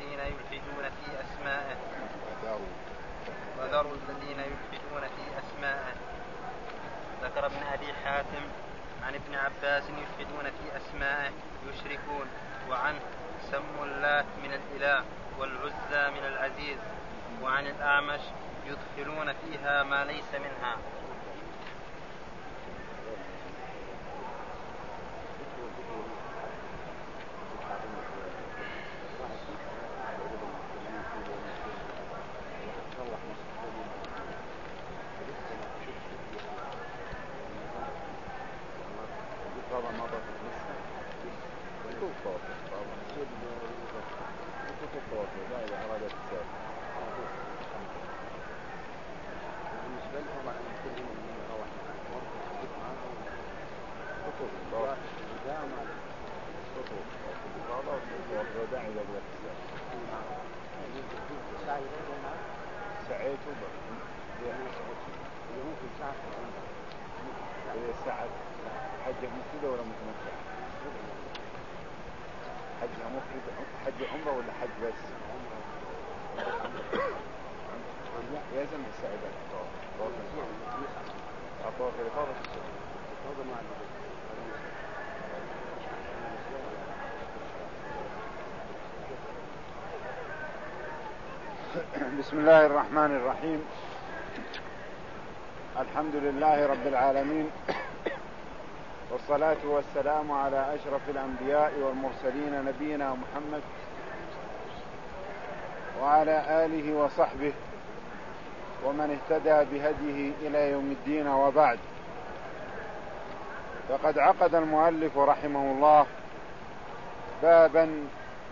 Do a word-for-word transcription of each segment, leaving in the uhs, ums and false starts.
الذين يلحدون في أسمائه وذروا الذين يلحدون في أسمائه. ذكر ابن أبي حاتم عن ابن عباس يلحدون في أسمائه يشركون، وعنه سموا اللات من الإله والعزى من العزيز. وعن الأعمش يدخلون فيها ما ليس منها. بسم الله الرحمن الرحيم. الحمد لله رب العالمين، والصلاة والسلام على أشرف الأنبياء والمرسلين نبينا محمد وعلى آله وصحبه ومن اهتدى بهديه إلى يوم الدين. وبعد، فقد عقد المؤلف رحمه الله بابا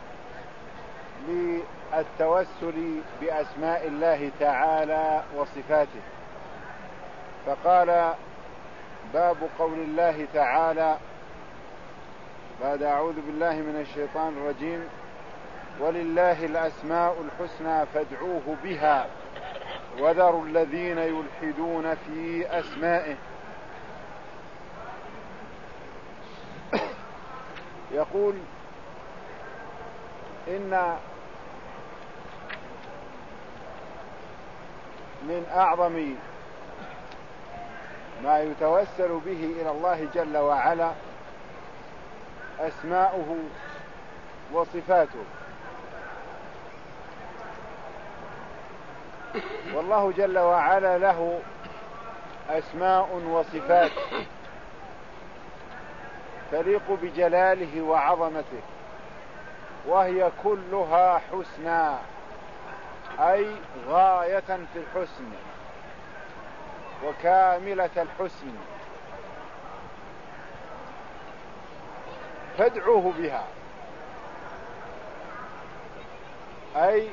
للتوسل بأسماء الله تعالى وصفاته، فقال: باب قول الله تعالى بعد أعوذ بالله من الشيطان الرجيم: ولله الأسماء الحسنى فادعوه بها وذروا الذين يلحدون في أسمائه. يقول إن من أعظم ما يتوسل به إلى الله جل وعلا أسماؤه وصفاته. والله جل وعلا له أسماء وصفات تليق بجلاله وعظمته، وهي كلها حسنى، أي غاية في الحسن وكاملة الحسن. فادعوه بها، أي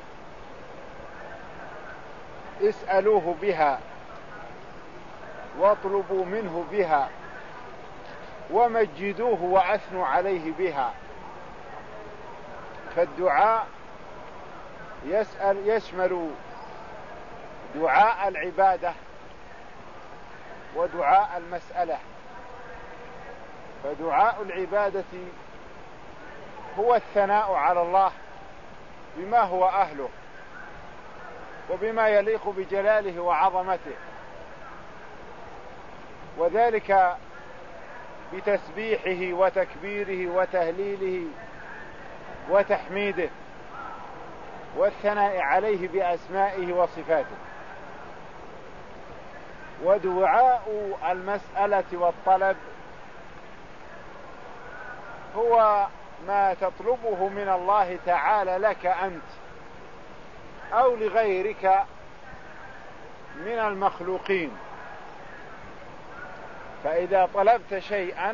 اسألوه بها واطلبوا منه بها ومجدوه وأثنوا عليه بها. فالدعاء يسأل يشمل دعاء العبادة ودعاء المسألة. فدعاء العبادة هو الثناء على الله بما هو أهله وبما يليق بجلاله وعظمته، وذلك بتسبيحه وتكبيره وتهليله وتحميده والثناء عليه بأسمائه وصفاته. ودعاء المسألة والطلب هو ما تطلبه من الله تعالى لك أنت أو لغيرك من المخلوقين. فإذا طلبت شيئا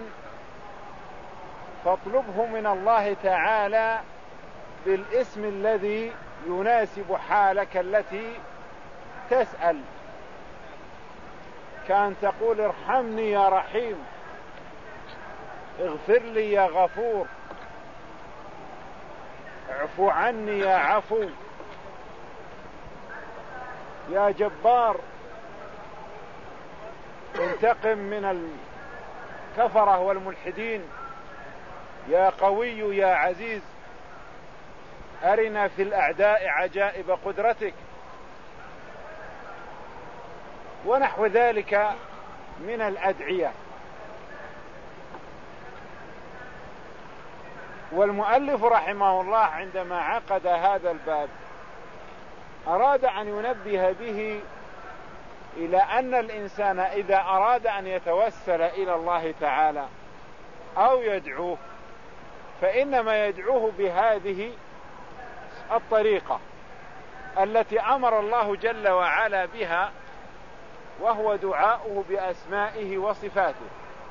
فاطلبه من الله تعالى بالاسم الذي يناسب حالك التي تسأل، كان تقول: ارحمني يا رحيم، اغفر لي يا غفور، اعفو عني يا عفو، يا جبار انتقم من الكفرة والملحدين، يا قوي يا عزيز. أرنا في الأعداء عجائب قدرتك، ونحو ذلك من الأدعية. والمؤلف رحمه الله عندما عقد هذا الباب أراد أن ينبه به إلى أن الإنسان إذا أراد أن يتوسل إلى الله تعالى أو يدعوه فإنما يدعوه بهذه الطريقة التي أمر الله جل وعلا بها، وهو دعاؤه بأسمائه وصفاته.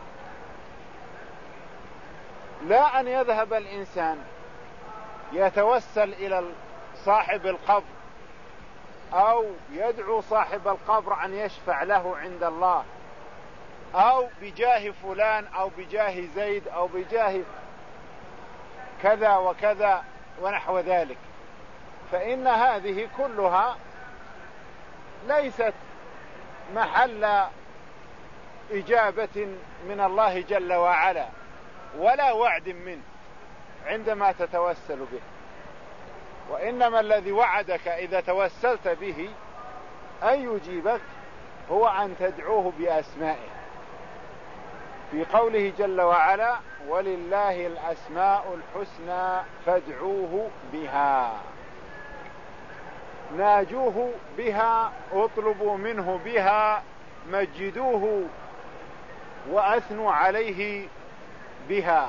لا أن يذهب الإنسان يتوسل إلى صاحب القبر أو يدعو صاحب القبر أن يشفع له عند الله، أو بجاه فلان أو بجاه زيد أو بجاه كذا وكذا ونحو ذلك، فإن هذه كلها ليست محل إجابة من الله جل وعلا ولا وعد منه عندما تتوسل به، وإنما الذي وعدك إذا توسلت به أن يجيبك هو أن تدعوه بأسمائه، في قوله جل وعلا: ولله الأسماء الحسنى فادعوه بها، ناجوه بها، اطلبوا منه بها، مجدوه وأثنوا عليه بها.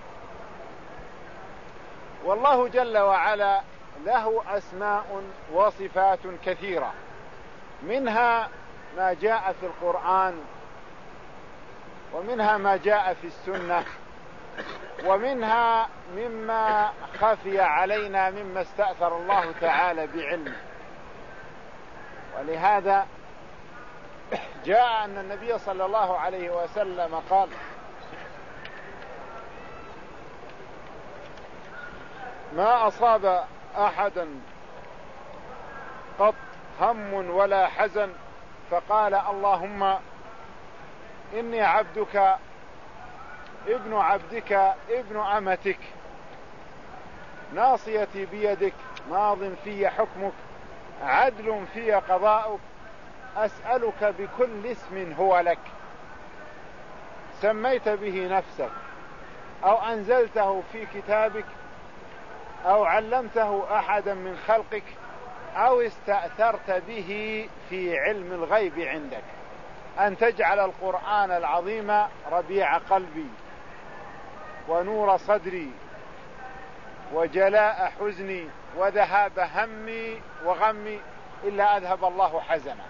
والله جل وعلا له أسماء وصفات كثيرة، منها ما جاء في القرآن، ومنها ما جاء في السنة، ومنها مما خفي علينا مما استأثر الله تعالى بعلمه. ولهذا جاء أن النبي صلى الله عليه وسلم قال: ما أصاب أحدا قط هم ولا حزن فقال: اللهم إني عبدك ابن عبدك ابن أمتك، ناصيتي بيدك، ماض في حكمك، عدل في قضاؤك، أسألك بكل اسم هو لك سميت به نفسك أو أنزلته في كتابك أو علمته أحدا من خلقك أو استأثرت به في علم الغيب عندك أن تجعل القرآن العظيم ربيع قلبي ونور صدري وجلاء حزني وذهاب همي وغمي إلا أذهب الله حزنا.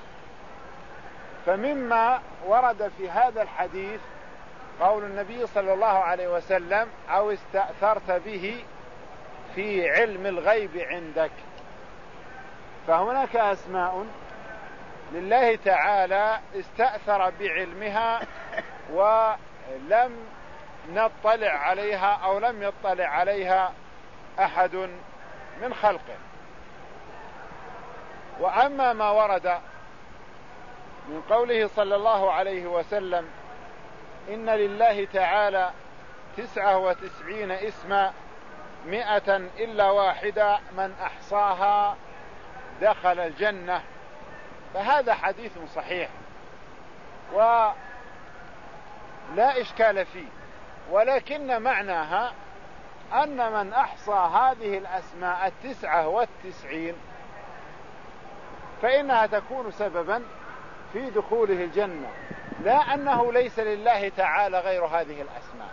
فمما ورد في هذا الحديث قول النبي صلى الله عليه وسلم: أو استأثرت به في علم الغيب عندك. فهناك أسماء لله تعالى استأثر بعلمها ولم نطلع عليها أو لم يطلع عليها أحد من خلقه. وأما ما ورد من قوله صلى الله عليه وسلم: إن لله تعالى تسعة وتسعين اسما مئة إلا واحدة من أحصاها دخل الجنة، فهذا حديث صحيح ولا إشكال فيه، ولكن معناها أن من أحصى هذه الأسماء التسعة والتسعين فإنها تكون سببا في دخوله الجنة، لا أنه ليس لله تعالى غير هذه الأسماء.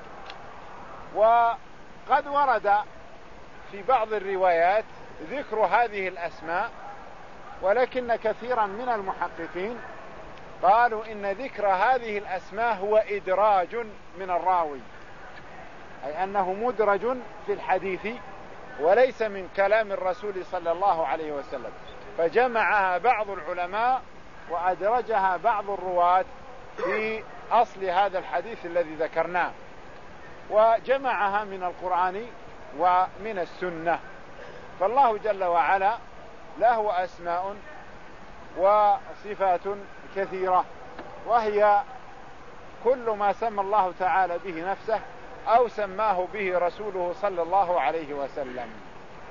وقد ورد في بعض الروايات ذكر هذه الأسماء، ولكن كثيرا من المحققين قالوا إن ذكر هذه الأسماء هو إدراج من الراوي، أي أنه مدرج في الحديث وليس من كلام الرسول صلى الله عليه وسلم، فجمعها بعض العلماء وأدرجها بعض الرواة في أصل هذا الحديث الذي ذكرناه، وجمعها من القرآن ومن السنة. فالله جل وعلا له أسماء وصفات كثيرة، وهي كل ما سمى الله تعالى به نفسه أو سماه به رسوله صلى الله عليه وسلم.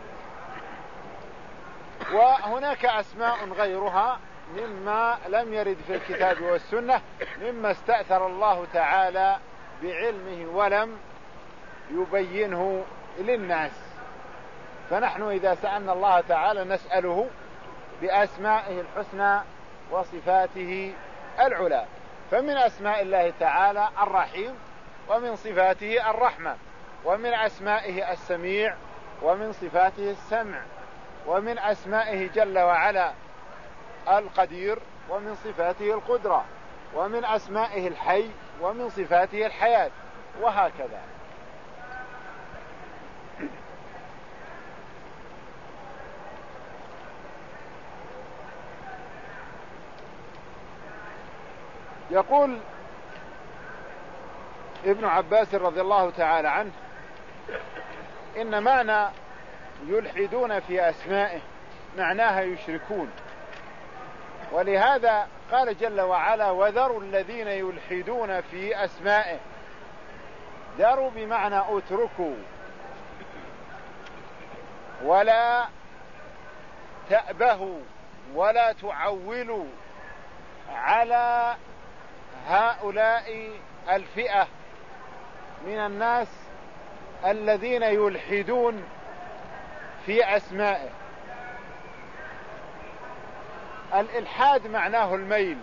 وهناك أسماء غيرها مما لم يرد في الكتاب والسنة، مما استأثر الله تعالى بعلمه ولم يبينه للناس. فنحن إذا سألنا الله تعالى نسأله بأسمائه الحسنى وصفاته العلى. فمن أسماء الله تعالى الرحيم، ومن صفاته الرحمة، ومن أسمائه السميع، ومن صفاته السمع، ومن أسمائه جل وعلا القدير، ومن صفاته القدرة، ومن أسمائه الحي، ومن صفاته الحياة، وهكذا. يقول ابن عباس رضي الله تعالى عنه: إن معنى يلحدون في أسمائه معناها يشركون. ولهذا قال جل وعلا: وذروا الذين يلحدون في أسمائه. ذروا بمعنى اتركوا، ولا تأبهوا ولا تعولوا على هؤلاء الفئة من الناس الذين يلحدون في أسمائه. الإلحاد معناه الميل،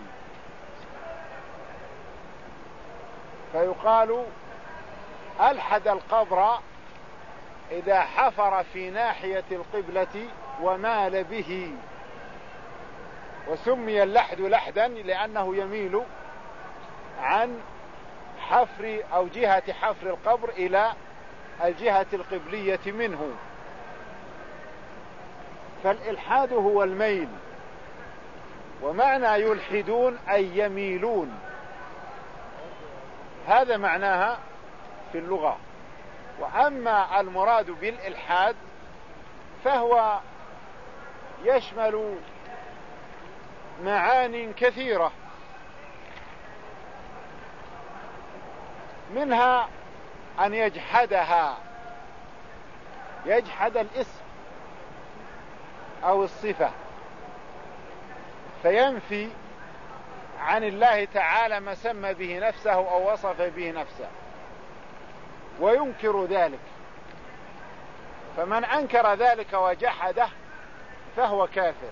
فيقال ألحد القبر إذا حفر في ناحية القبلة ومال به. وسمي اللحد لحدا لأنه يميل عن حفر أو جهة حفر القبر إلى الجهة القبلية منه. فالإلحاد هو الميل. ومعنى يلحدون أي يميلون، هذا معناها في اللغة. وأما المراد بالإلحاد فهو يشمل معان كثيرة، منها أن يجحدها، يجحد الاسم أو الصفة، فينفي عن الله تعالى ما سمى به نفسه أو وصف به نفسه وينكر ذلك. فمن أنكر ذلك وجحده فهو كافر.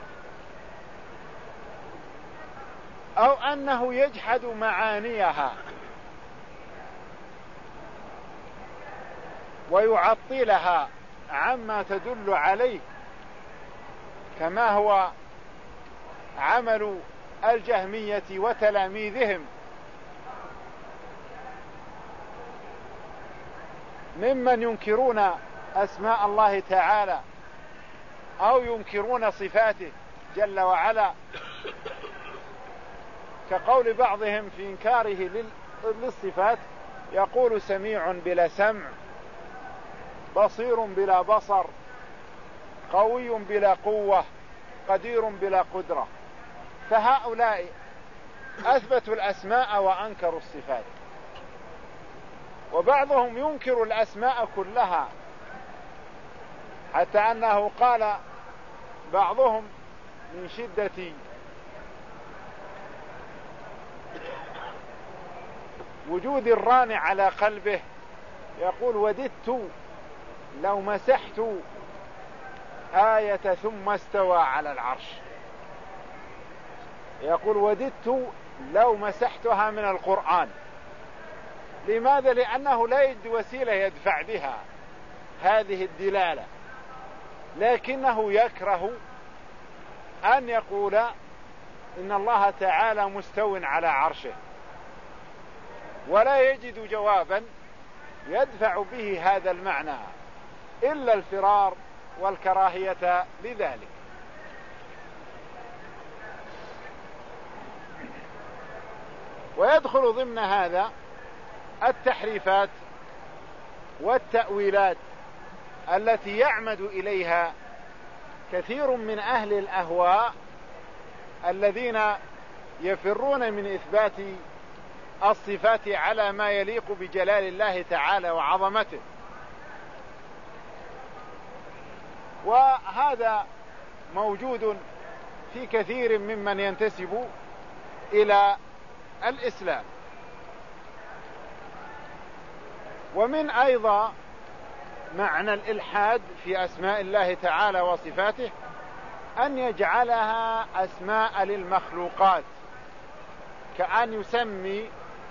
أو أنه يجحد معانيها ويعطلها عما تدل عليه، كما هو عمل الجهمية وتلاميذهم ممن ينكرون أسماء الله تعالى أو ينكرون صفاته جل وعلا، كقول بعضهم في إنكاره للصفات: يقول سميع بلا سمع، بصير بلا بصر، قوي بلا قوة، قدير بلا قدرة. فهؤلاء أثبتوا الأسماء وأنكروا الصفات. وبعضهم ينكر الأسماء كلها، حتى أنه قال بعضهم من شدة وجود الران على قلبه يقول: وددت لو مسحت آية ثم استوى على العرش. يقول: وددت لو مسحتها من القرآن. لماذا؟ لأنه لا يجد وسيلة يدفع بها هذه الدلالة، لكنه يكره أن يقول إن الله تعالى مستو على عرشه، ولا يجد جوابا يدفع به هذا المعنى إلا الفرار والكراهية لذلك. ويدخل ضمن هذا التحريفات والتأويلات التي يعمد إليها كثير من أهل الأهواء الذين يفرون من إثبات الصفات على ما يليق بجلال الله تعالى وعظمته. وهذا موجود في كثير ممن ينتسب إلى الإسلام. ومن أيضا معنى الإلحاد في أسماء الله تعالى وصفاته أن يجعلها أسماء للمخلوقات، كأن يسمي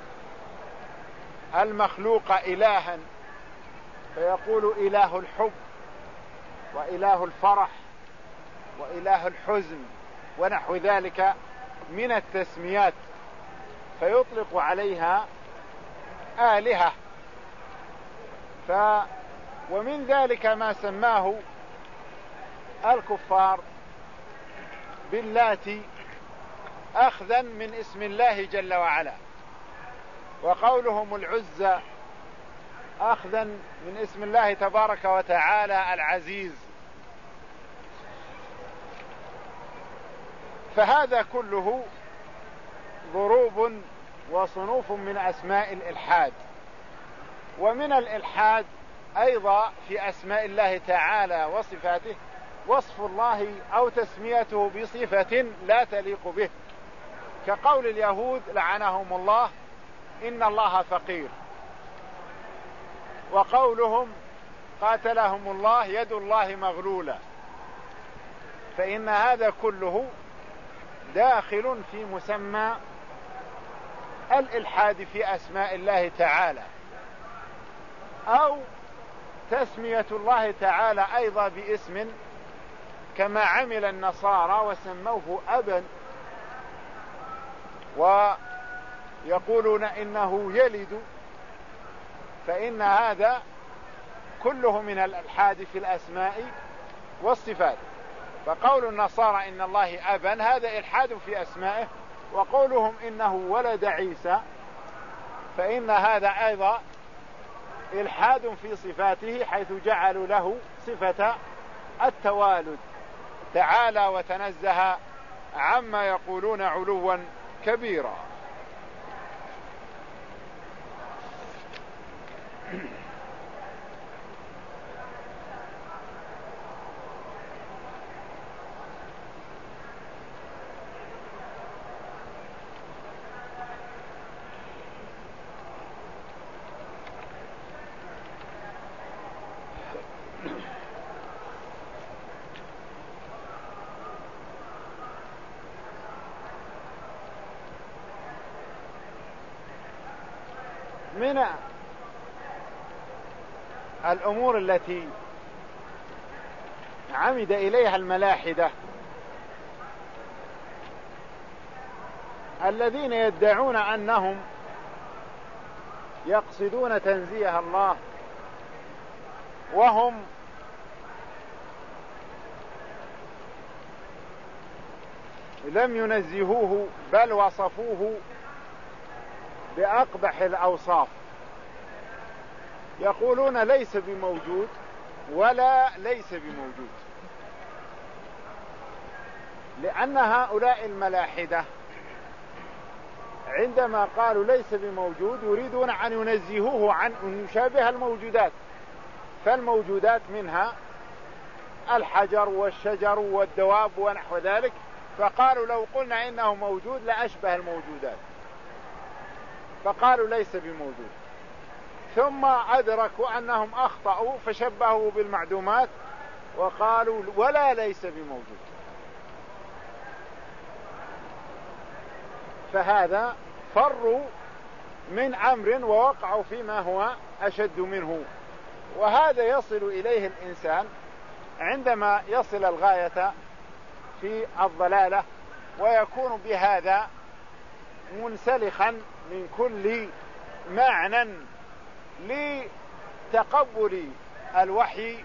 المخلوق إلها فيقول إله الحب وإله الفرح وإله الحزن ونحو ذلك من التسميات، فيطلق عليها آلهة. ف ومن ذلك ما سماه الكفار باللات أخذا من اسم الله جل وعلا، وقولهم العزى أخذا من اسم الله تبارك وتعالى العزيز. فهذا كله ضروب وصنوف من أسماء الإلحاد. ومن الإلحاد أيضا في أسماء الله تعالى وصفاته وصف الله أو تسميته بصفة لا تليق به، كقول اليهود لعنهم الله إن الله فقير، وقولهم قاتلهم الله يد الله مغلولة. فإن هذا كله داخل في مسمى الإلحاد في أسماء الله تعالى، أو تسمية الله تعالى أيضا باسم كما عمل النصارى وسموه أبا، ويقولون إنه يلد. فإن هذا كله من الإلحاد في الأسماء والصفات. فقول النصارى إن الله أبا هذا إلحاد في أسمائه، وقولهم إنه ولد عيسى فإن هذا أيضا إلحاد في صفاته، حيث جعلوا له صفة التوالد، تعالى وتنزه عما يقولون علوا كبيرا. من الأمور التي عمد إليها الملاحدة الذين يدعون أنهم يقصدون تنزيه الله، وهم لم ينزهوه بل وصفوه بأقبح الأوصاف. يقولون ليس بموجود ولا ليس بموجود، لأن هؤلاء الملاحدة عندما قالوا ليس بموجود يريدون أن ينزهوه عن أن يشابه الموجودات. فالموجودات منها الحجر والشجر والدواب ونحو ذلك، فقالوا لو قلنا إنه موجود لأشبه الموجودات، فقالوا ليس بموجود. ثم أدركوا أنهم أخطأوا فشبهوا بالمعدومات وقالوا ولا ليس بموجود. فهذا فروا من أمر ووقعوا فيما هو أشد منه. وهذا يصل إليه الإنسان عندما يصل الغاية في الضلالة، ويكون بهذا منسلخا من كل معنى لتقبل الوحي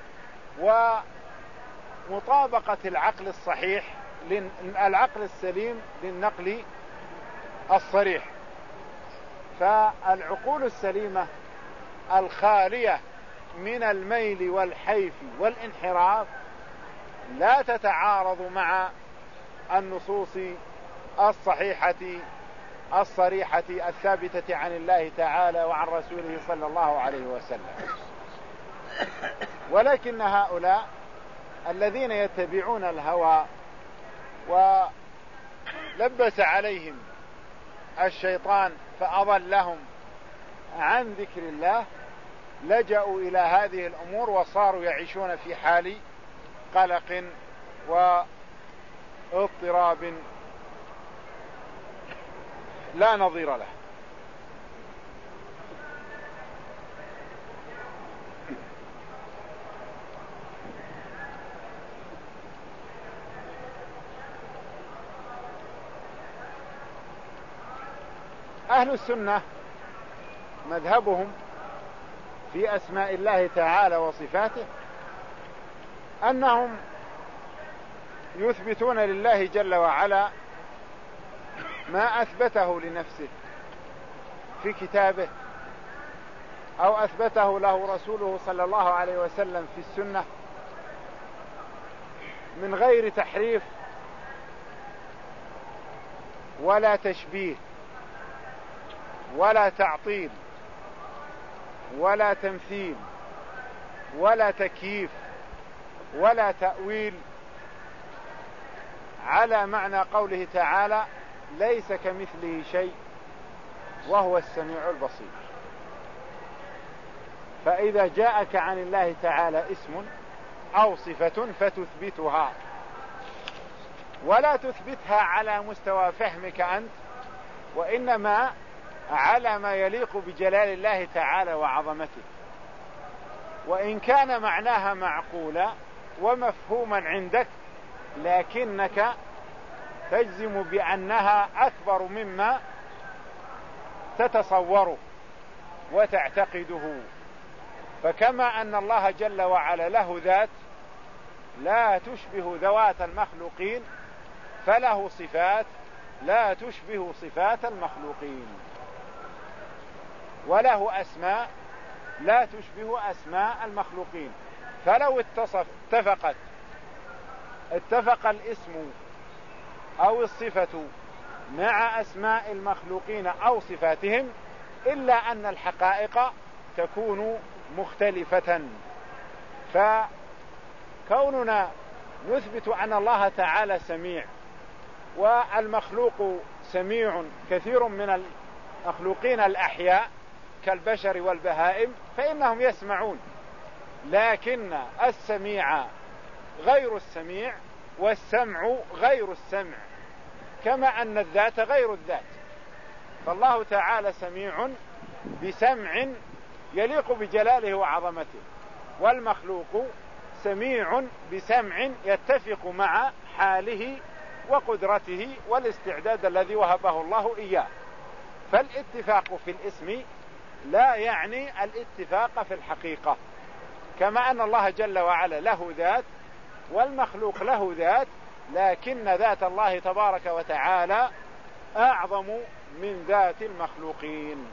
ومطابقة العقل الصحيح العقل السليم للنقل الصريح. فالعقول السليمة الخالية من الميل والحيف والانحراف لا تتعارض مع النصوص الصحيحة الصريحة الثابتة عن الله تعالى وعن رسوله صلى الله عليه وسلم. ولكن هؤلاء الذين يتبعون الهوى ولبس عليهم الشيطان فأضلهم عن ذكر الله لجأوا إلى هذه الأمور وصاروا يعيشون في حال قلق واضطراب لا نظير له. أهل السنة مذهبهم في أسماء الله تعالى وصفاته أنهم يثبتون لله جل وعلا ما أثبته لنفسه في كتابه أو أثبته له رسوله صلى الله عليه وسلم في السنة من غير تحريف ولا تشبيه ولا تعطيل ولا تمثيل ولا تكييف ولا تأويل، على معنى قوله تعالى ليس كمثله شيء وهو السميع البصير. فإذا جاءك عن الله تعالى اسم أو صفة فتثبتها، ولا تثبتها على مستوى فهمك أنت، وإنما على ما يليق بجلال الله تعالى وعظمته. وإن كان معناها معقولا ومفهوما عندك، لكنك تجزم بأنها أكبر مما تتصوره وتعتقده. فكما أن الله جل وعلا له ذات لا تشبه ذوات المخلوقين، فله صفات لا تشبه صفات المخلوقين، وله أسماء لا تشبه أسماء المخلوقين. فلو اتصف اتفقت اتفق الاسم أو الصفة مع أسماء المخلوقين أو صفاتهم، إلا أن الحقائق تكون مختلفة. فكوننا نثبت أن الله تعالى سميع، والمخلوق سميع، كثير من المخلوقين الأحياء كالبشر والبهائم فإنهم يسمعون، لكن السميع غير السميع والسمع غير السمع، كما أن الذات غير الذات. فالله تعالى سميع بسمع يليق بجلاله وعظمته، والمخلوق سميع بسمع يتفق مع حاله وقدرته والاستعداد الذي وهبه الله إياه. فالاتفاق في الاسم لا يعني الاتفاق في الحقيقة، كما أن الله جل وعلا له ذات والمخلوق له ذات، لكن ذات الله تبارك وتعالى أعظم من ذات المخلوقين.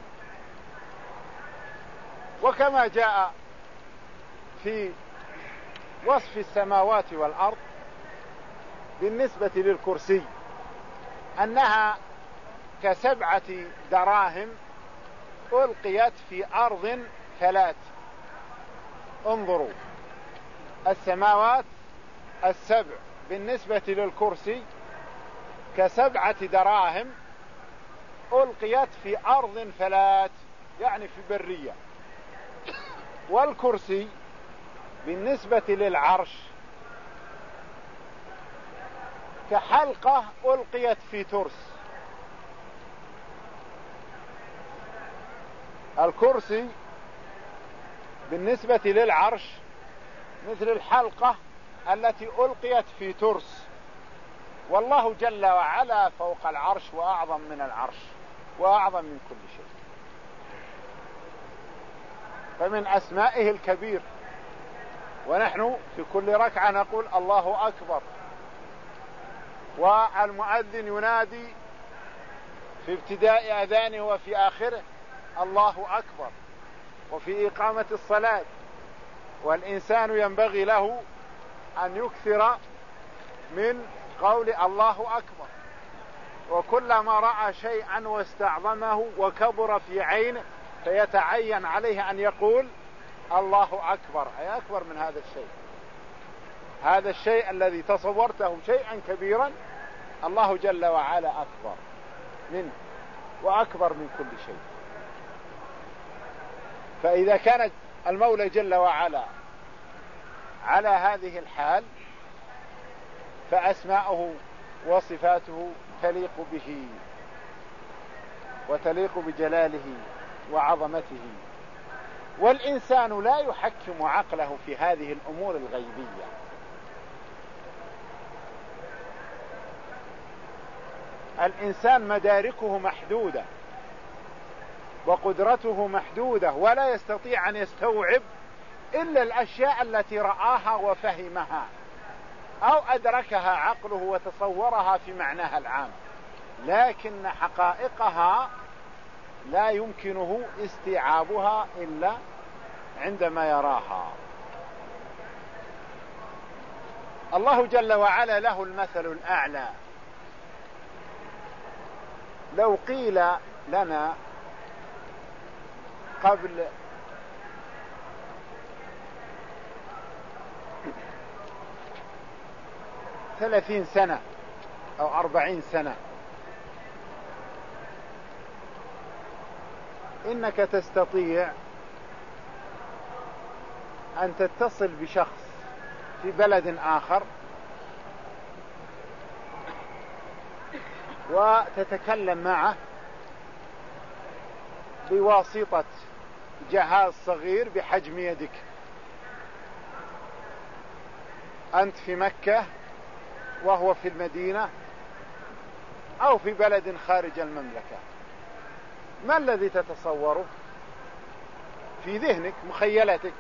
وكما جاء في وصف السماوات والأرض بالنسبة للكرسي أنها كسبعة دراهم ألقيت في أرض فلات. انظروا، السماوات السبع بالنسبة للكرسي كسبعة دراهم ألقيت في أرض فلات، يعني في برية. والكرسي بالنسبة للعرش كحلقة ألقيت في ترس. الكرسي بالنسبة للعرش مثل الحلقة التي ألقيت في ترس، والله جل وعلا فوق العرش وأعظم من العرش وأعظم من كل شيء. فمن أسمائه الكبير. ونحن في كل ركعة نقول الله أكبر، والمؤذن ينادي في ابتداء أذانه وفي آخره الله أكبر، وفي إقامة الصلاة. والإنسان ينبغي له أن يكثر من قول الله أكبر، وكلما رأى شيئا واستعظمه وكبر في عينه فيتعين عليه أن يقول الله أكبر، أي أكبر من هذا الشيء. هذا الشيء الذي تصورته شيئا كبيرا الله جل وعلا أكبر منه وأكبر من كل شيء. فإذا كان المولى جل وعلا على هذه الحال فأسماؤه وصفاته تليق به وتليق بجلاله وعظمته، والإنسان لا يحكم عقله في هذه الأمور الغيبية. الإنسان مداركه محدودة وقدرته محدودة، ولا يستطيع أن يستوعب إلا الأشياء التي رآها وفهمها أو أدركها عقله وتصورها في معناها العام، لكن حقائقها لا يمكنه استيعابها إلا عندما يراها. الله جل وعلا له المثل الأعلى. لو قيل لنا قبل ثلاثين سنة أو أربعين سنة إنك تستطيع أن تتصل بشخص في بلد آخر وتتكلم معه بواسطة جهاز صغير بحجم يدك، أنت في مكة وهو في المدينة أو في بلد خارج المملكة، ما الذي تتصوره في ذهنك مخيلتك؟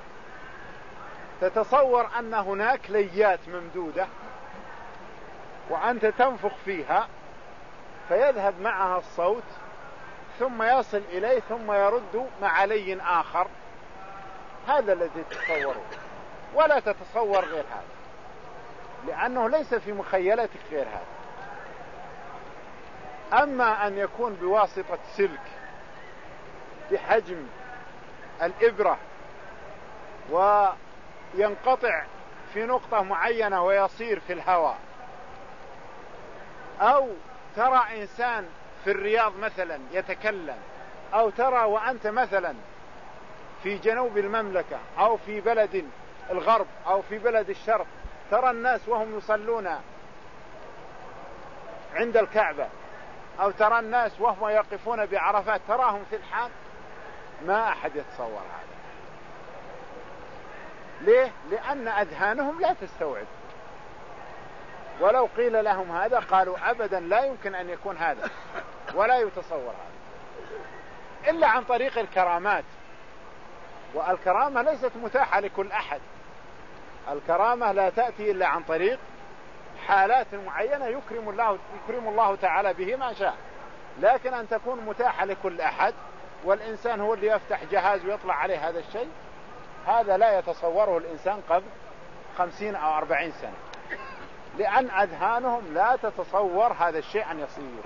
تتصور أن هناك ليات ممدودة وأنت تنفخ فيها فيذهب معها الصوت ثم يصل إليه ثم يرد مع لي آخر. هذا الذي تتصوره، ولا تتصور غير هذا، لأنه ليس في مخيلتك غير هذا. أما أن يكون بواسطة سلك بحجم الإبرة وينقطع في نقطة معينة ويصير في الهواء، أو ترى إنسان في الرياض مثلا يتكلم، أو ترى وأنت مثلا في جنوب المملكة أو في بلد الغرب أو في بلد الشرق ترى الناس وهم يصلون عند الكعبة، أو ترى الناس وهم يقفون بعرفات تراهم في الحال، ما أحد يتصور هذا. ليه؟ لأن أذهانهم لا تستوعب. ولو قيل لهم هذا قالوا أبدا لا يمكن أن يكون هذا ولا يتصور هذا إلا عن طريق الكرامات. والكرامة ليست متاحة لكل أحد، الكرامة لا تأتي إلا عن طريق حالات معينة يكرم الله, يكرم الله تعالى به ما شاء، لكن أن تكون متاحة لكل أحد والإنسان هو اللي يفتح جهاز ويطلع عليه هذا الشيء، هذا لا يتصوره الإنسان قبل خمسين أو أربعين سنة، لأن أذهانهم لا تتصور هذا الشيء أن يصير.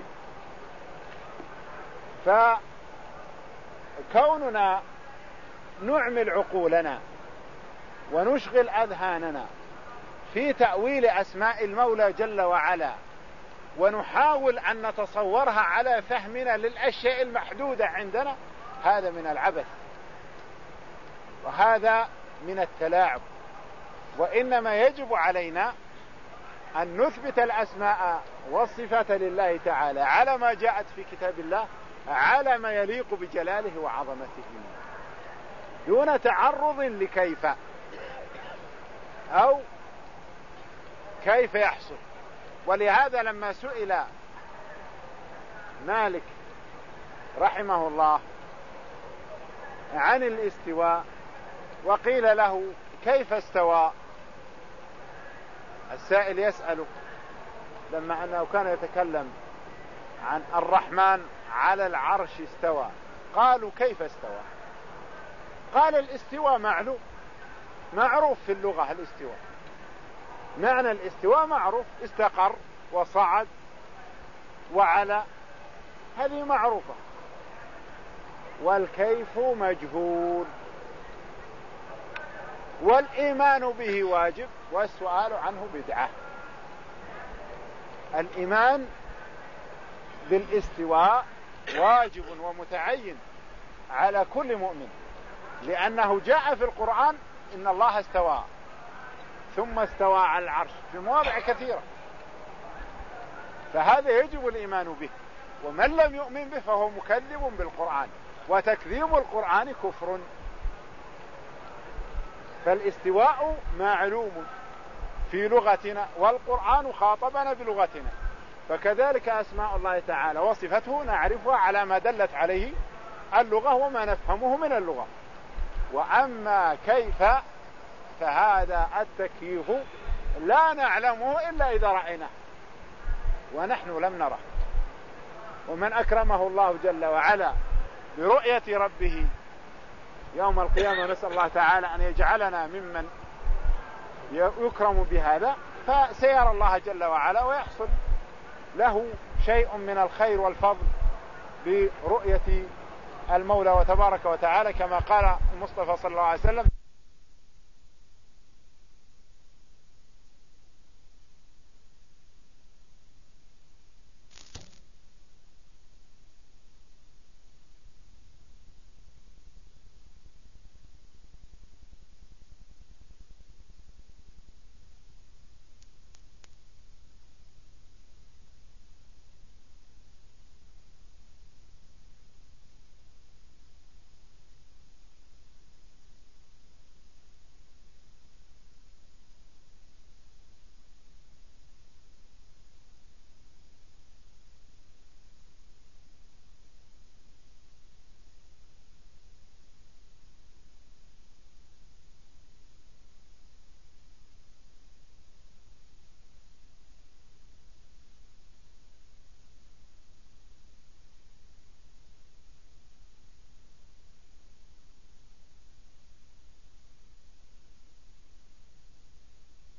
فكوننا نعمل عقولنا ونشغل أذهاننا في تأويل أسماء المولى جل وعلا ونحاول أن نتصورها على فهمنا للأشياء المحدودة عندنا، هذا من العبث وهذا من التلاعب. وإنما يجب علينا أن نثبت الأسماء والصفات لله تعالى على ما جاءت في كتاب الله، على ما يليق بجلاله وعظمته، دون تعرض لكيف أو كيف يحصل. ولهذا لما سئل مالك رحمه الله عن الاستواء وقيل له كيف استوى، السائل يسأل لما أنه كان يتكلم عن الرحمن على العرش استوى، قالوا كيف استوى؟ قال الاستواء معلوم معروف في اللغة، الاستواء معنى الاستواء معروف، استقر وصعد وعلى، هذه معروفة، والكيف مجهول. والإيمان به واجب والسؤال عنه بدعة. الإيمان بالاستواء واجب ومتعين على كل مؤمن، لأنه جاء في القرآن إن الله استوى ثم استوى على العرش في مواضع كثيرة، فهذا يجب الإيمان به، ومن لم يؤمن به فهو مكذب بالقرآن، وتكذيب القرآن كفر. فالاستواء معلوم في لغتنا، والقرآن خاطبنا بلغتنا، فكذلك أسماء الله تعالى وصفته نعرفها على ما دلت عليه اللغة وما نفهمه من اللغة. وأما كيف فهذا التكييف لا نعلمه إلا إذا رأيناه، ونحن لم نره. ومن أكرمه الله جل وعلا برؤية ربه يوم القيامة، نسأل الله تعالى أن يجعلنا ممن يكرم بهذا، فسيرى الله جل وعلا ويحصل له شيء من الخير والفضل برؤية المولى وتبارك وتعالى، كما قال المصطفى صلى الله عليه وسلم: